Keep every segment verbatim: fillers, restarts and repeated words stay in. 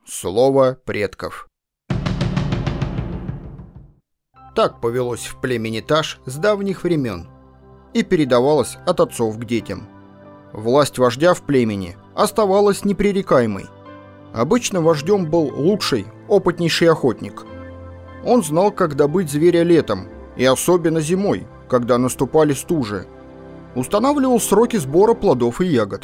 Слово предков. Так повелось в племени Таш с давних времен и передавалось от отцов к детям. Власть вождя в племени оставалась непререкаемой. Обычно вождем был лучший, опытнейший охотник. Он знал, как добыть зверя летом, и особенно зимой, когда наступали стужи. Устанавливал сроки сбора плодов и ягод.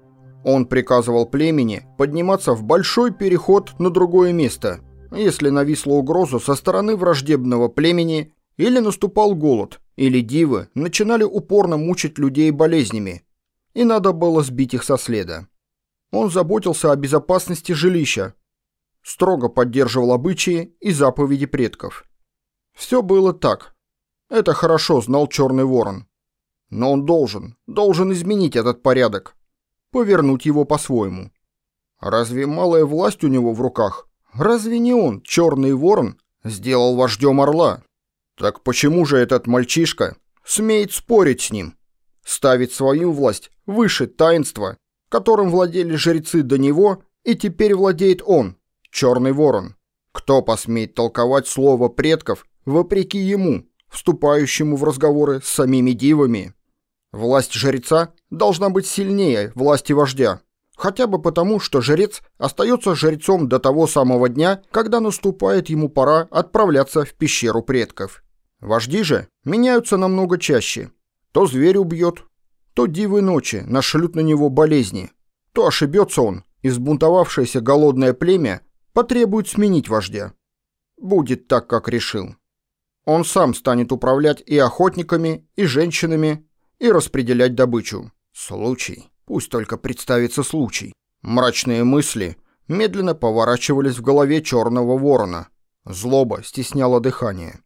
Он приказывал племени подниматься в большой переход на другое место, если нависла угроза со стороны враждебного племени или наступал голод, или дивы начинали упорно мучить людей болезнями, и надо было сбить их со следа. Он заботился о безопасности жилища, строго поддерживал обычаи и заповеди предков. Все было так. Это хорошо знал Черный Ворон. Но он должен, должен изменить этот порядок, повернуть его по-своему. Разве малая власть у него в руках? Разве не он, Черный Ворон, сделал вождем орла? Так почему же этот мальчишка смеет спорить с ним? Ставить свою власть выше таинства, которым владели жрецы до него, и теперь владеет он, Черный Ворон. Кто посмеет толковать слово предков вопреки ему, вступающему в разговоры с самими дивами? Власть жреца должна быть сильнее власти вождя, хотя бы потому, что жрец остается жрецом до того самого дня, когда наступает ему пора отправляться в пещеру предков. Вожди же меняются намного чаще. То зверь убьет, то дивы ночи нашлют на него болезни, то ошибется он, и взбунтовавшееся голодное племя потребует сменить вождя. Будет так, как решил. Он сам станет управлять и охотниками, и женщинами, и распределять добычу. Случай. Пусть только представится случай. Мрачные мысли медленно поворачивались в голове Черного Ворона. Злоба стесняла дыхание.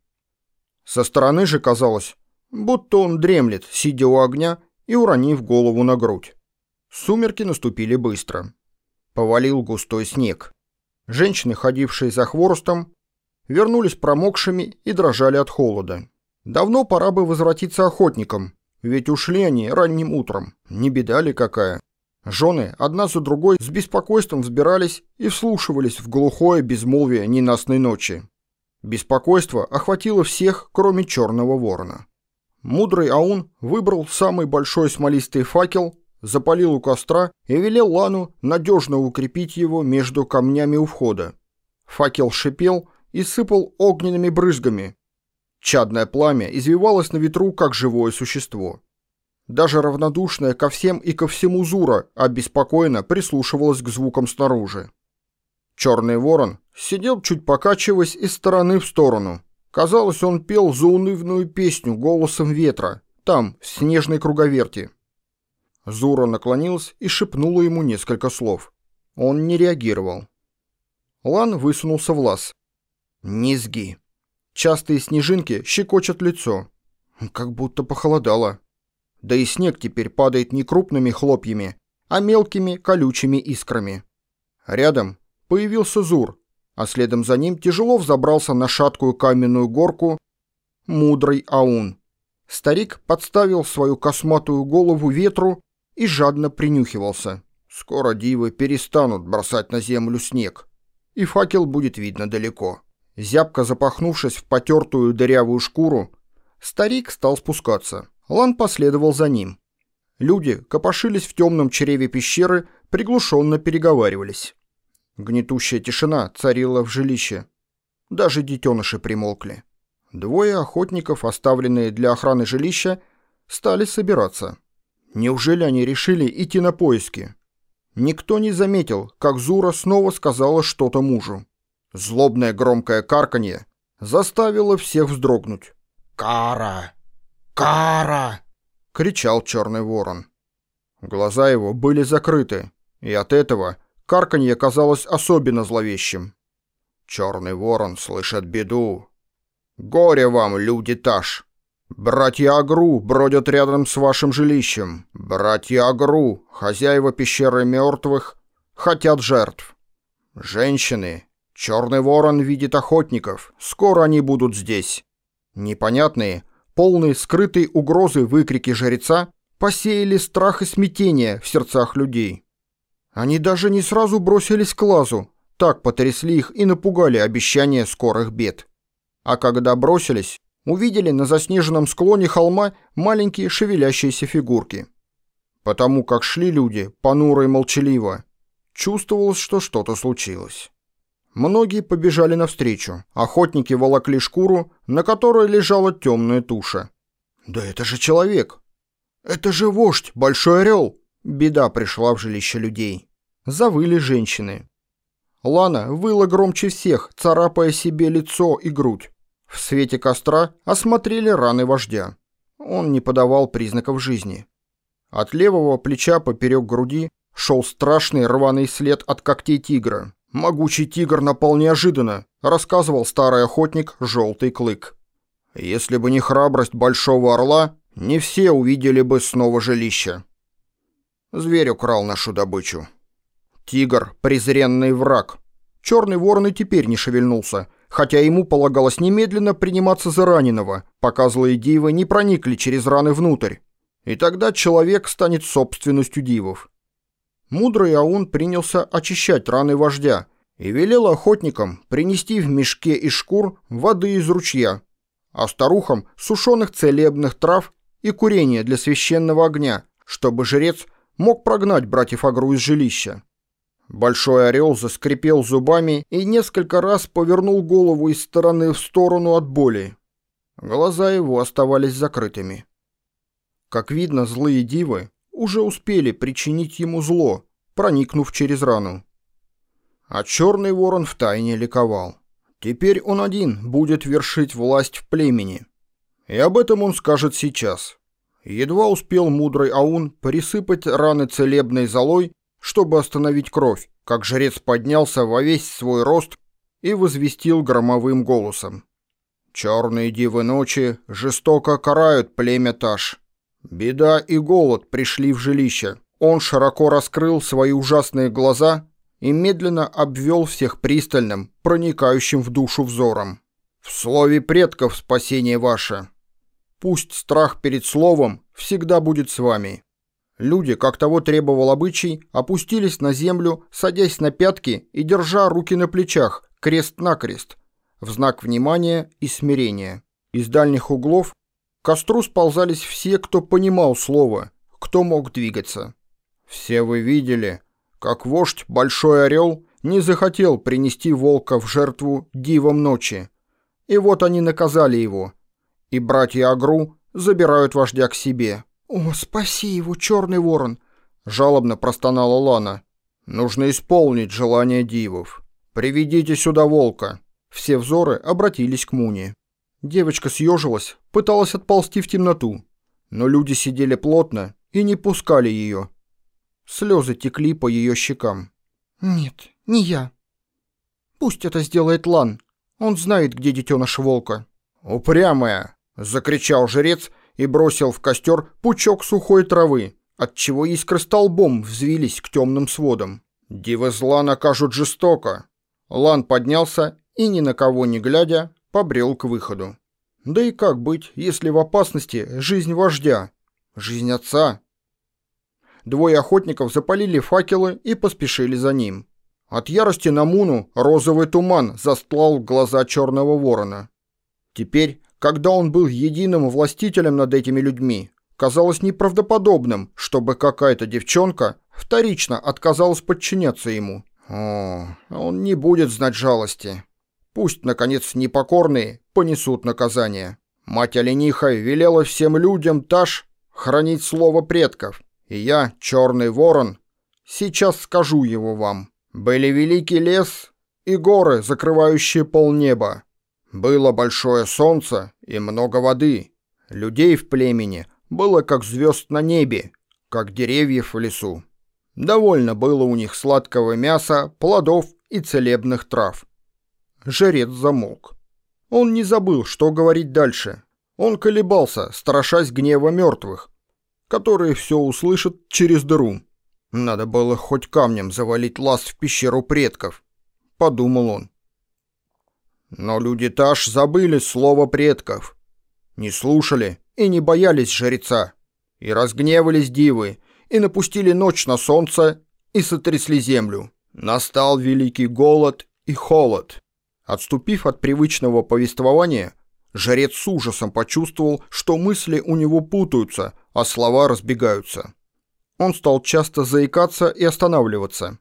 Со стороны же казалось, будто он дремлет, сидя у огня и уронив голову на грудь. Сумерки наступили быстро. Повалил густой снег. Женщины, ходившие за хворостом, вернулись промокшими и дрожали от холода. Давно пора бы возвратиться охотникам, ведь ушли они ранним утром. Не беда ли какая? Жены одна за другой с беспокойством взбирались и вслушивались в глухое безмолвие ненастной ночи. Беспокойство охватило всех, кроме Черного Ворона. Мудрый Аун выбрал самый большой смолистый факел, запалил у костра и велел Лану надежно укрепить его между камнями у входа. Факел шипел и сыпал огненными брызгами. Чадное пламя извивалось на ветру, как живое существо. Даже равнодушная ко всем и ко всему Зура обеспокоенно прислушивалась к звукам снаружи. Черный Ворон сидел, чуть покачиваясь из стороны в сторону. Казалось, он пел заунывную песню голосом ветра, там, в снежной круговерти. Зура наклонилась и шепнула ему несколько слов. Он не реагировал. Лан высунулся в лаз. «Низги». Частые снежинки щекочут лицо. Как будто похолодало. Да и снег теперь падает не крупными хлопьями, а мелкими колючими искрами. Рядом появился Зур, а следом за ним тяжело взобрался на шаткую каменную горку мудрый Аун. Старик подставил свою косматую голову ветру и жадно принюхивался. Скоро дивы перестанут бросать на землю снег, и факел будет видно далеко. Зябко запахнувшись в потертую дырявую шкуру, старик стал спускаться. Лан последовал за ним. Люди копошились в темном чреве пещеры, приглушенно переговаривались. Гнетущая тишина царила в жилище. Даже детеныши примолкли. Двое охотников, оставленные для охраны жилища, стали собираться. Неужели они решили идти на поиски? Никто не заметил, как Зура снова сказала что-то мужу. Злобное громкое карканье заставило всех вздрогнуть. «Кара! Кара!» — кричал Черный Ворон. Глаза его были закрыты, и от этого карканье казалось особенно зловещим. Черный Ворон слышит беду. «Горе вам, люди Таш! Братья Агру бродят рядом с вашим жилищем. Братья Агру, хозяева пещеры мертвых, хотят жертв. Женщины, Черный Ворон видит охотников, скоро они будут здесь». Непонятные, полные скрытой угрозы выкрики жреца посеяли страх и смятение в сердцах людей. Они даже не сразу бросились к лазу, Так потрясли их и напугали обещания скорых бед. А когда бросились, увидели на заснеженном склоне холма маленькие шевелящиеся фигурки. Потому как шли люди, понуро и молчаливо, чувствовалось, что что-то случилось. Многие побежали навстречу, охотники волокли шкуру, на которой лежала темная туша. «Да это же человек! Это же вождь, Большой Орел!» Беда пришла в жилище людей. Завыли женщины. Лана выла громче всех, царапая себе лицо и грудь. В свете костра осмотрели раны вождя. Он не подавал признаков жизни. От левого плеча поперек груди шел страшный рваный след от когтей тигра. «Могучий тигр напал неожиданно», — рассказывал старый охотник Желтый Клык. «Если бы не храбрость Большого Орла, не все увидели бы снова жилище. Зверь украл нашу добычу. Тигр — презренный враг. Черный ворон и теперь не шевельнулся, хотя ему полагалось немедленно приниматься за раненого, пока злые дивы не проникли через раны внутрь. И тогда человек станет собственностью дивов». Мудрый Аун принялся очищать раны вождя и велел охотникам принести в мешке из шкур воды из ручья, а старухам сушеных целебных трав и курения для священного огня, чтобы жрец мог прогнать братьев Агру из жилища. Большой Орел заскрипел зубами и несколько раз повернул голову из стороны в сторону от боли. Глаза его оставались закрытыми. Как видно, злые дивы уже успели причинить ему зло, проникнув через рану. А Черный Ворон втайне ликовал. Теперь он один будет вершить власть в племени. И об этом он скажет сейчас. Едва успел Мудрый Аун присыпать раны целебной золой, чтобы остановить кровь, как жрец поднялся во весь свой рост и возвестил громовым голосом: «Черные дивы ночи жестоко карают племя Таш. Беда и голод пришли в жилище». Он широко раскрыл свои ужасные глаза и медленно обвел всех пристальным, проникающим в душу взором. «В слове предков спасение ваше. Пусть страх перед словом всегда будет с вами». Люди, как того требовал обычай, опустились на землю, садясь на пятки и держа руки на плечах, крест-накрест, в знак внимания и смирения. Из дальних углов к костру сползались все, кто понимал слово, кто мог двигаться. Все вы видели, как вождь Большой Орел не захотел принести волка в жертву дивам ночи. И вот они наказали его. И братья Агру забирают вождя к себе. «О, спаси его, Черный Ворон!» — жалобно простонала Лана. «Нужно исполнить желание дивов. Приведите сюда волка». Все взоры обратились к Муне. Девочка съежилась, пыталась отползти в темноту, но люди сидели плотно и не пускали ее. Слезы текли по ее щекам. «Нет, не я. Пусть это сделает Лан. Он знает, где детеныш волка». «Упрямая!» — закричал жрец и бросил в костер пучок сухой травы, отчего искры столбом взвились к темным сводам. «Дивы зла накажут жестоко». Лан поднялся и, ни на кого не глядя, побрел к выходу. Да и как быть, если в опасности жизнь вождя, жизнь отца? Двое охотников запалили факелы и поспешили за ним. От ярости на Муну розовый туман застлал глаза Черного Ворона. Теперь, когда он был единым властителем над этими людьми, казалось неправдоподобным, чтобы какая-то девчонка вторично отказалась подчиняться ему. О, он не будет знать жалости. Пусть, наконец, непокорные понесут наказание. Мать Олениха велела всем людям Таш хранить слово предков. И я, Черный Ворон, сейчас скажу его вам. Были великий лес и горы, закрывающие полнеба. Было большое солнце и много воды. Людей в племени было как звезд на небе, как деревьев в лесу. Довольно было у них сладкого мяса, плодов и целебных трав. Жрец замолк. Он не забыл, что говорить дальше. Он колебался, страшась гнева мертвых, которые все услышат через дыру. Надо было хоть камнем завалить лаз в пещеру предков, подумал он. Но люди Таш забыли слово предков, не слушали и не боялись жреца, и разгневались дивы, и напустили ночь на солнце, и сотрясли землю. Настал великий голод и холод. Отступив от привычного повествования, жрец с ужасом почувствовал, что мысли у него путаются, а слова разбегаются. Он стал часто заикаться и останавливаться.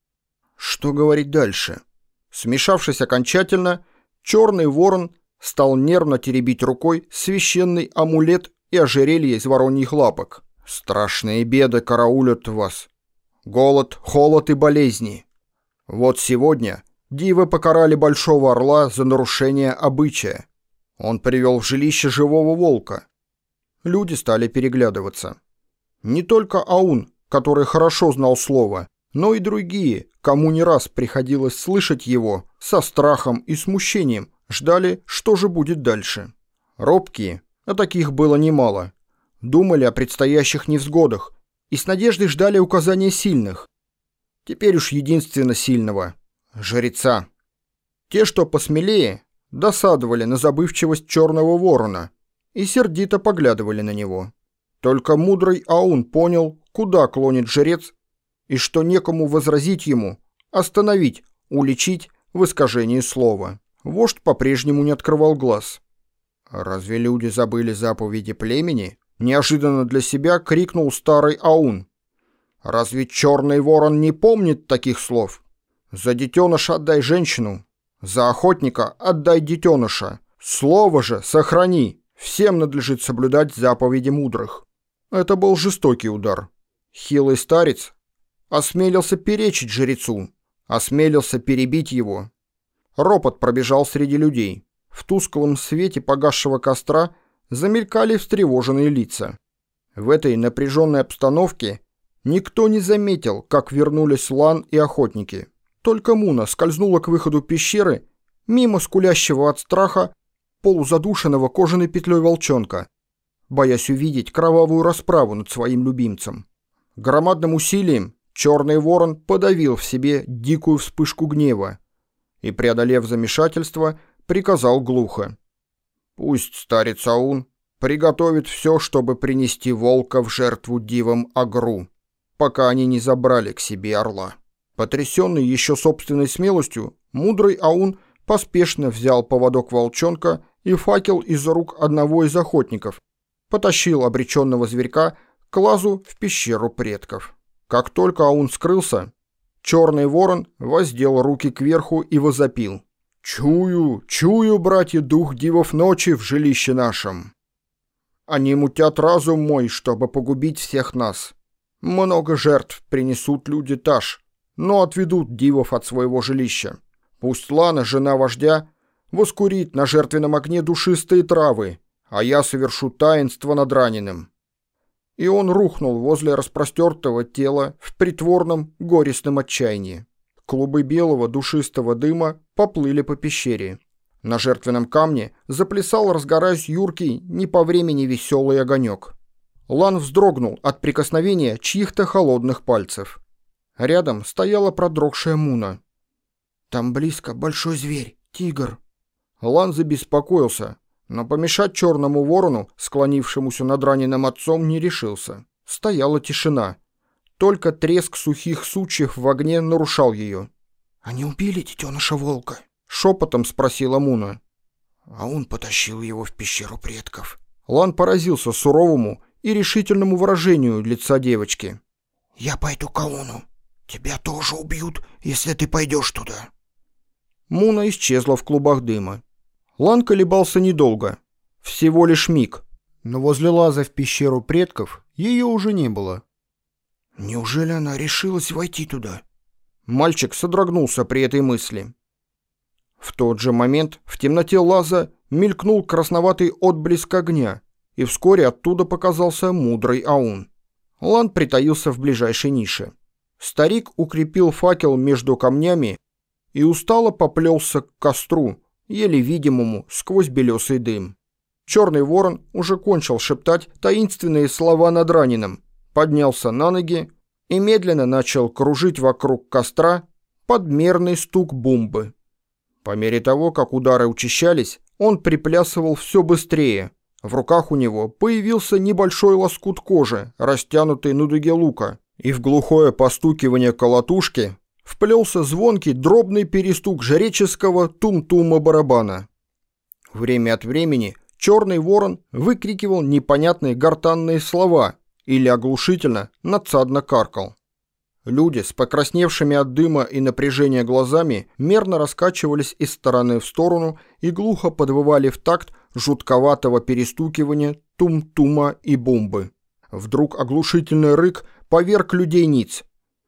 Что говорить дальше? Смешавшись окончательно, черный ворон стал нервно теребить рукой священный амулет и ожерелье из вороньих лапок. Страшные беды караулят вас. Голод, холод и болезни. Вот сегодня дивы покарали большого орла за нарушение обычая. Он привел в жилище живого волка. Люди стали переглядываться. Не только Аун, который хорошо знал слово, но и другие, кому не раз приходилось слышать его, со страхом и смущением ждали, что же будет дальше. Робкие, а таких было немало, думали о предстоящих невзгодах и с надеждой ждали указания сильных. Теперь уж единственно сильного — жреца. Те, что посмелее, досадовали на забывчивость черного ворона и сердито поглядывали на него. Только мудрый Аун понял, куда клонит жрец, и что некому возразить ему, остановить, уличить в искажении слова. Вождь по-прежнему не открывал глаз. «Разве люди забыли заповеди племени?» — неожиданно для себя крикнул старый Аун. «Разве черный ворон не помнит таких слов? За детеныша отдай женщину, за охотника отдай детеныша. Слово же сохрани, всем надлежит соблюдать заповеди мудрых». Это был жестокий удар. Хилый старец осмелился перечить жрецу, осмелился перебить его. Ропот пробежал среди людей. В тусклом свете погасшего костра замелькали встревоженные лица. В этой напряженной обстановке никто не заметил, как вернулись Лан и охотники. Только Муна скользнула к выходу пещеры мимо скулящего от страха полузадушенного кожаной петлей волчонка, боясь увидеть кровавую расправу над своим любимцем. Громадным усилием черный ворон подавил в себе дикую вспышку гнева и, преодолев замешательство, приказал глухо: «Пусть старец Аун приготовит все, чтобы принести волка в жертву дивам Агру, пока они не забрали к себе орла». Потрясенный еще собственной смелостью, мудрый Аун поспешно взял поводок волчонка и факел из рук одного из охотников, потащил обреченного зверька к лазу в пещеру предков. Как только Аун скрылся, черный ворон воздел руки кверху и возопил: «Чую, чую, братья, дух дивов ночи в жилище нашем. Они мутят разум мой, чтобы погубить всех нас. Много жертв принесут люди Таш, но отведут дивов от своего жилища. Пусть Лана, жена вождя, воскурит на жертвенном огне душистые травы, а я совершу таинство над раненым». И он рухнул возле распростертого тела в притворном горестном отчаянии. Клубы белого душистого дыма поплыли по пещере. На жертвенном камне заплясал, разгораясь, юркий, не по времени веселый огонек. Лан вздрогнул от прикосновения чьих-то холодных пальцев. Рядом стояла продрогшая Муна. «Там близко большой зверь, тигр». Лан забеспокоился, но помешать черному ворону, склонившемуся над раненым отцом, не решился. Стояла тишина. Только треск сухих сучьев в огне нарушал ее. «Они убили детеныша волка?» — шепотом спросила Муна. «А он потащил его в пещеру предков». Лан поразился суровому и решительному выражению лица девочки. «Я пойду к Ауну. Тебя тоже убьют, если ты пойдешь туда». Муна исчезла в клубах дыма. Лан колебался недолго, всего лишь миг, но возле лаза в пещеру предков ее уже не было. «Неужели она решилась войти туда?» Мальчик содрогнулся при этой мысли. В тот же момент в темноте лаза мелькнул красноватый отблеск огня, и вскоре оттуда показался мудрый Аун. Лан притаился в ближайшей нише. Старик укрепил факел между камнями и устало поплелся к костру, еле видимому сквозь белесый дым. Черный ворон уже кончил шептать таинственные слова над раненым, поднялся на ноги и медленно начал кружить вокруг костра под мерный стук бумбы. По мере того, как удары учащались, он приплясывал все быстрее. В руках у него появился небольшой лоскут кожи, растянутый на дуге лука, и в глухое постукивание колотушки вплелся звонкий дробный перестук жреческого тум-тума барабана. Время от времени черный ворон выкрикивал непонятные гортанные слова или оглушительно надсадно каркал. Люди с покрасневшими от дыма и напряжения глазами мерно раскачивались из стороны в сторону и глухо подвывали в такт жутковатого перестукивания тум-тума и бомбы. Вдруг оглушительный рык поверг людей ниц.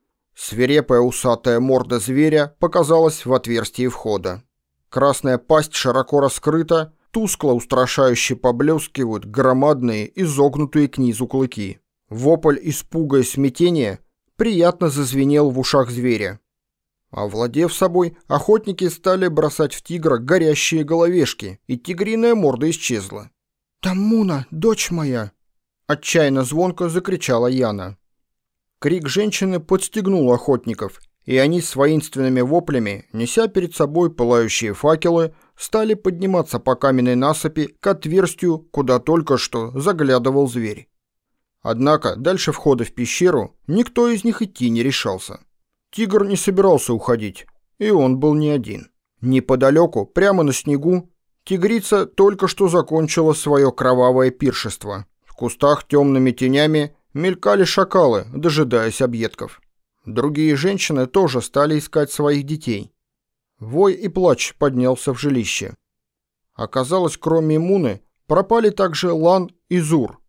Свирепая усатая морда зверя показалась в отверстии входа. Красная пасть широко раскрыта, тускло устрашающе поблескивают громадные изогнутые к низу клыки. Вопль испуга и смятения приятно зазвенел в ушах зверя. Овладев собой, охотники стали бросать в тигра горящие головешки, и тигриная морда исчезла. «Там Муна, дочь моя!» — отчаянно звонко закричала Яна. Крик женщины подстегнул охотников, и они с воинственными воплями, неся перед собой пылающие факелы, стали подниматься по каменной насыпи к отверстию, куда только что заглядывал зверь. Однако дальше входа в пещеру никто из них идти не решался. Тигр не собирался уходить, и он был не один. Неподалеку, прямо на снегу, тигрица только что закончила свое кровавое пиршество. В кустах темными тенями мелькали шакалы, дожидаясь объедков. Другие женщины тоже стали искать своих детей. Вой и плач поднялся в жилище. Оказалось, кроме Муны, пропали также Лан и Зур.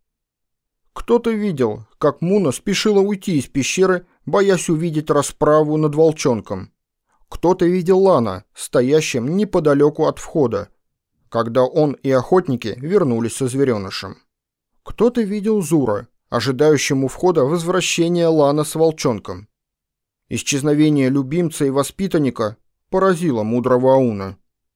Кто-то видел, как Муна спешила уйти из пещеры, боясь увидеть расправу над волчонком. Кто-то видел Лана, стоящим неподалеку от входа, когда он и охотники вернулись со зверенышем. Кто-то видел Зура, ожидающему входа возвращения Лана с волчонком. Исчезновение любимца и воспитанника поразило мудрого Ауна.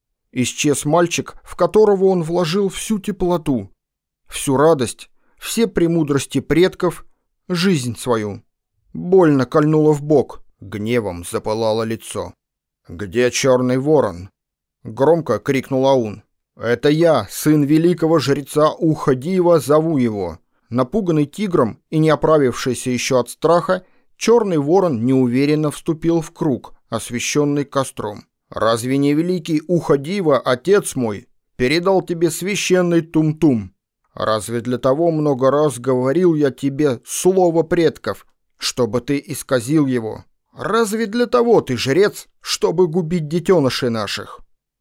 Исчез мальчик, в которого он вложил всю теплоту, всю радость, все премудрости предков, жизнь свою. Больно кольнуло в бок, гневом запылало лицо. «Где черный ворон?» — громко крикнул Аун. «Это я, сын великого жреца Уха-Дива, зову его». Напуганный тигром и не оправившийся еще от страха, черный ворон неуверенно вступил в круг, освещенный костром. «Разве не великий Уха-Дива, отец мой, передал тебе священный тум-тум? Разве для того много раз говорил я тебе слово предков, чтобы ты исказил его? Разве для того ты жрец, чтобы губить детенышей наших?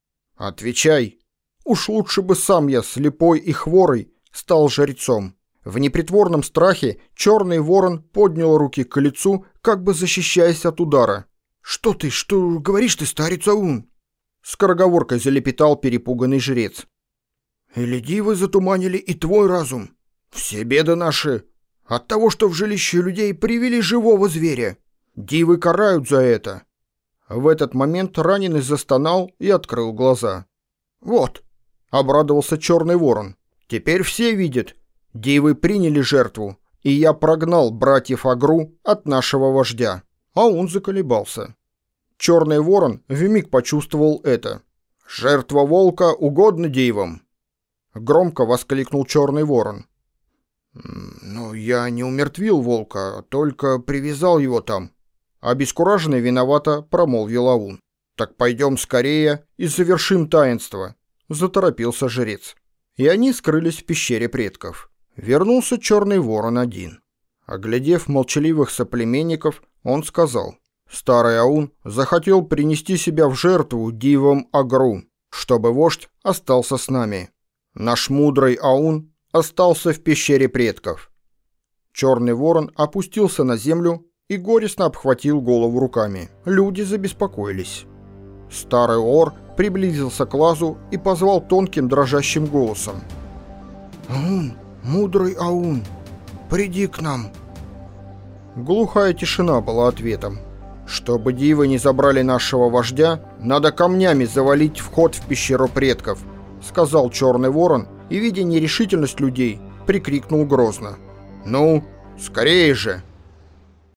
Отвечай, уж лучше бы сам я, слепой и хворый, стал жрецом». В непритворном страхе черный ворон поднял руки к лицу, как бы защищаясь от удара. «Что ты, что говоришь ты, старец Аун?» Скороговоркой залепетал перепуганный жрец. «Или дивы затуманили и твой разум? Все беды наши от того, что в жилище людей привели живого зверя. Дивы карают за это». В этот момент раненый застонал и открыл глаза. «Вот», — обрадовался черный ворон, — «теперь все видят. Дивы приняли жертву, и я прогнал братьев Агру от нашего вождя». А он заколебался. Черный ворон вмиг почувствовал это. «Жертва волка угодна дивам!» Громко воскликнул черный ворон. «Но я не умертвил волка, только привязал его там». Обескураженный виновато промолвил Аун. «Так пойдем скорее и завершим таинство», — заторопился жрец. И они скрылись в пещере предков. Вернулся черный ворон один. Оглядев молчаливых соплеменников, он сказал: «Старый Аун захотел принести себя в жертву дивам Агру, чтобы вождь остался с нами. Наш мудрый Аун остался в пещере предков». Черный ворон опустился на землю и горестно обхватил голову руками. Люди забеспокоились. Старый Ор приблизился к лазу и позвал тонким дрожащим голосом: «Аун, мудрый Аун, приди к нам». Глухая тишина была ответом. «Чтобы дивы не забрали нашего вождя, надо камнями завалить вход в пещеру предков», — сказал черный ворон и, видя нерешительность людей, прикрикнул грозно: «Ну, скорее же!»